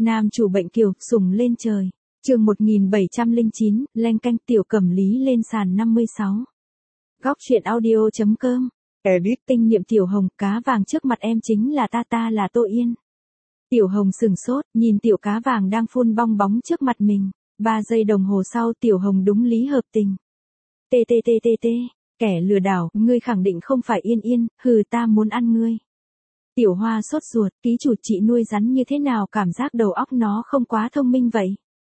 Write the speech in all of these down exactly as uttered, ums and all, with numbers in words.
Nam chủ bệnh kiều, sùng lên trời. Chương một nghìn bảy trăm lẻ chín, leng canh tiểu cẩm lý lên sàn năm mươi sáu. Góc truyện audio chấm com. Edit. Tinh niệm Tiểu Hồng, cá vàng trước mặt em chính là ta ta là Tô Yên. Tiểu Hồng sừng sốt, nhìn tiểu cá vàng đang phun bong bóng trước mặt mình. Ba giây đồng hồ sau Tiểu Hồng đúng lý hợp tình. Tê tê tê tê tê, kẻ lừa đảo, ngươi khẳng định không phải Yên Yên, hừ ta muốn ăn ngươi. Tiểu Hoa sốt ruột, ký chủ chị nuôi rắn như thế nào cảm giác đầu óc nó không quá thông minh vậy.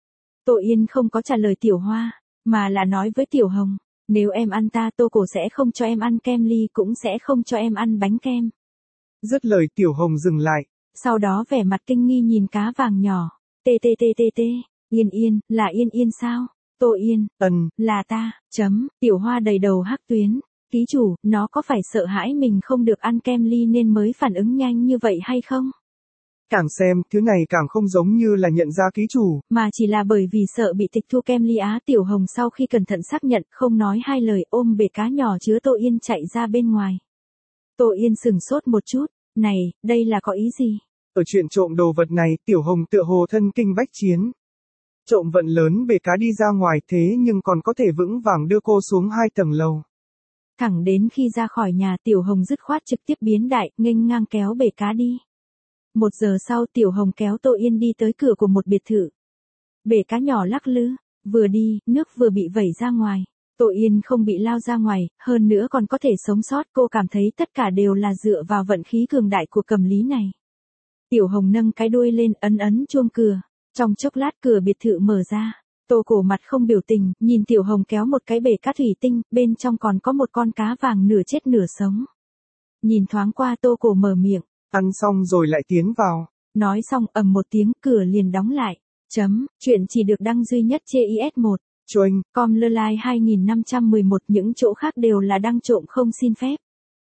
Tô Yên không có trả lời Tiểu Hoa, mà là nói với Tiểu Hồng, nếu em ăn ta Tô Cổ sẽ không cho em ăn kem ly cũng sẽ không cho em ăn bánh kem. Dứt lời Tiểu Hồng dừng lại. Sau đó vẻ mặt kinh nghi nhìn cá vàng nhỏ, tê tê tê tê tê, Yên Yên, là Yên Yên sao? Tô Yên, ừm, là ta, chấm, Tiểu Hoa đầy đầu hắc tuyến. Ký chủ, nó có phải sợ hãi mình không được ăn kem ly nên mới phản ứng nhanh như vậy hay không? Càng xem, thứ này càng không giống như là nhận ra ký chủ. Mà chỉ là bởi vì sợ bị tịch thu kem ly á. Tiểu Hồng sau khi cẩn thận xác nhận, không nói hai lời ôm bể cá nhỏ chứa Tô Yên chạy ra bên ngoài. Tô Yên sừng sốt một chút, này, đây là có ý gì? Ở chuyện trộm đồ vật này, Tiểu Hồng tựa hồ thân kinh bách chiến. Trộm vận lớn bể cá đi ra ngoài thế nhưng còn có thể vững vàng đưa cô xuống hai tầng lầu. Thẳng đến khi ra khỏi nhà Tiểu Hồng dứt khoát trực tiếp biến đại, nghênh ngang kéo bể cá đi. Một giờ sau Tiểu Hồng kéo Tô Yên đi tới cửa của một biệt thự. Bể cá nhỏ lắc lư, vừa đi, nước vừa bị vẩy ra ngoài. Tô Yên không bị lao ra ngoài, hơn nữa còn có thể sống sót. Cô cảm thấy tất cả đều là dựa vào vận khí cường đại của cầm lý này. Tiểu Hồng nâng cái đuôi lên ấn ấn chuông cửa. Trong chốc lát cửa biệt thự mở ra. Tô Cổ mặt không biểu tình, nhìn Tiểu Hồng kéo một cái bể cá thủy tinh, bên trong còn có một con cá vàng nửa chết nửa sống. Nhìn thoáng qua Tô Cổ mở miệng. Ăn xong rồi lại tiến vào. Nói xong ầm một tiếng cửa liền đóng lại. Chấm, chuyện chỉ được đăng duy nhất trên i ét một. Choinh, com lơ lai hai nghìn năm trăm mười một, những chỗ khác đều là đăng trộm không xin phép.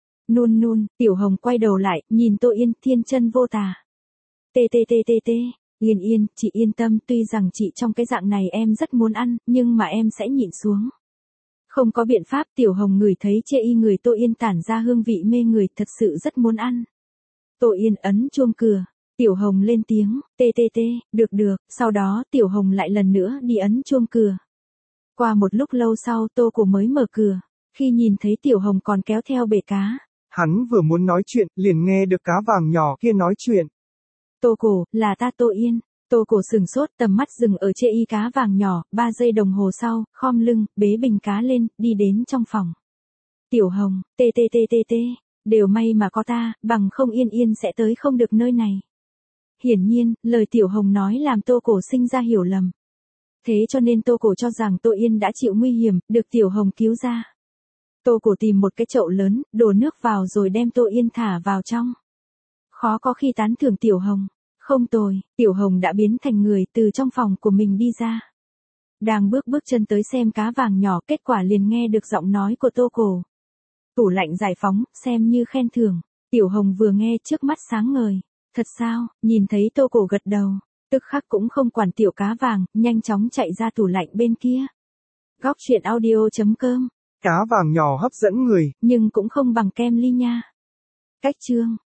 Nun nun, Tiểu Hồng quay đầu lại, nhìn Tô Yên, thiên chân vô tà. Tê tê tê tê tê, Yên Yên, chị yên tâm, tuy rằng chị trong cái dạng này em rất muốn ăn, nhưng mà em sẽ nhịn xuống. Không có biện pháp. Tiểu Hồng ngửi thấy chê y người Tô Yên tản ra hương vị mê người, thật sự rất muốn ăn. Tô Yên ấn chuông cửa. Tiểu Hồng lên tiếng, tê tê tê, được được, sau đó Tiểu Hồng lại lần nữa đi ấn chuông cửa. Qua một lúc lâu sau Tô Cổ mới mở cửa, khi nhìn thấy Tiểu Hồng còn kéo theo bể cá. Hắn vừa muốn nói chuyện, liền nghe được cá vàng nhỏ kia nói chuyện. Tô Cổ, là ta Tô Yên. Tô Cổ sừng sốt, tầm mắt dừng ở chê y cá vàng nhỏ, ba giây đồng hồ sau, khom lưng, bế bình cá lên, đi đến trong phòng. Tiểu Hồng, tê tê tê tê tê, đều may mà có ta, bằng không Yên Yên sẽ tới không được nơi này. Hiển nhiên, lời Tiểu Hồng nói làm Tô Cổ sinh ra hiểu lầm. Thế cho nên Tô Cổ cho rằng Tô Yên đã chịu nguy hiểm, được Tiểu Hồng cứu ra. Tô Cổ tìm một cái chậu lớn, đổ nước vào rồi đem Tô Yên thả vào trong. Khó có khi tán thưởng Tiểu Hồng. Không tồi, Tiểu Hồng đã biến thành người từ trong phòng của mình đi ra. Đang bước bước chân tới xem cá vàng nhỏ, kết quả liền nghe được giọng nói của Tô Cổ. Tủ lạnh giải phóng, xem như khen thưởng. Tiểu Hồng vừa nghe trước mắt sáng ngời. Thật sao? Nhìn thấy Tô Cổ gật đầu, tức khắc cũng không quản tiểu cá vàng, nhanh chóng chạy ra tủ lạnh bên kia. Góc truyện audio chấm com. Cá vàng nhỏ hấp dẫn người, nhưng cũng không bằng kem ly nha. Cách chương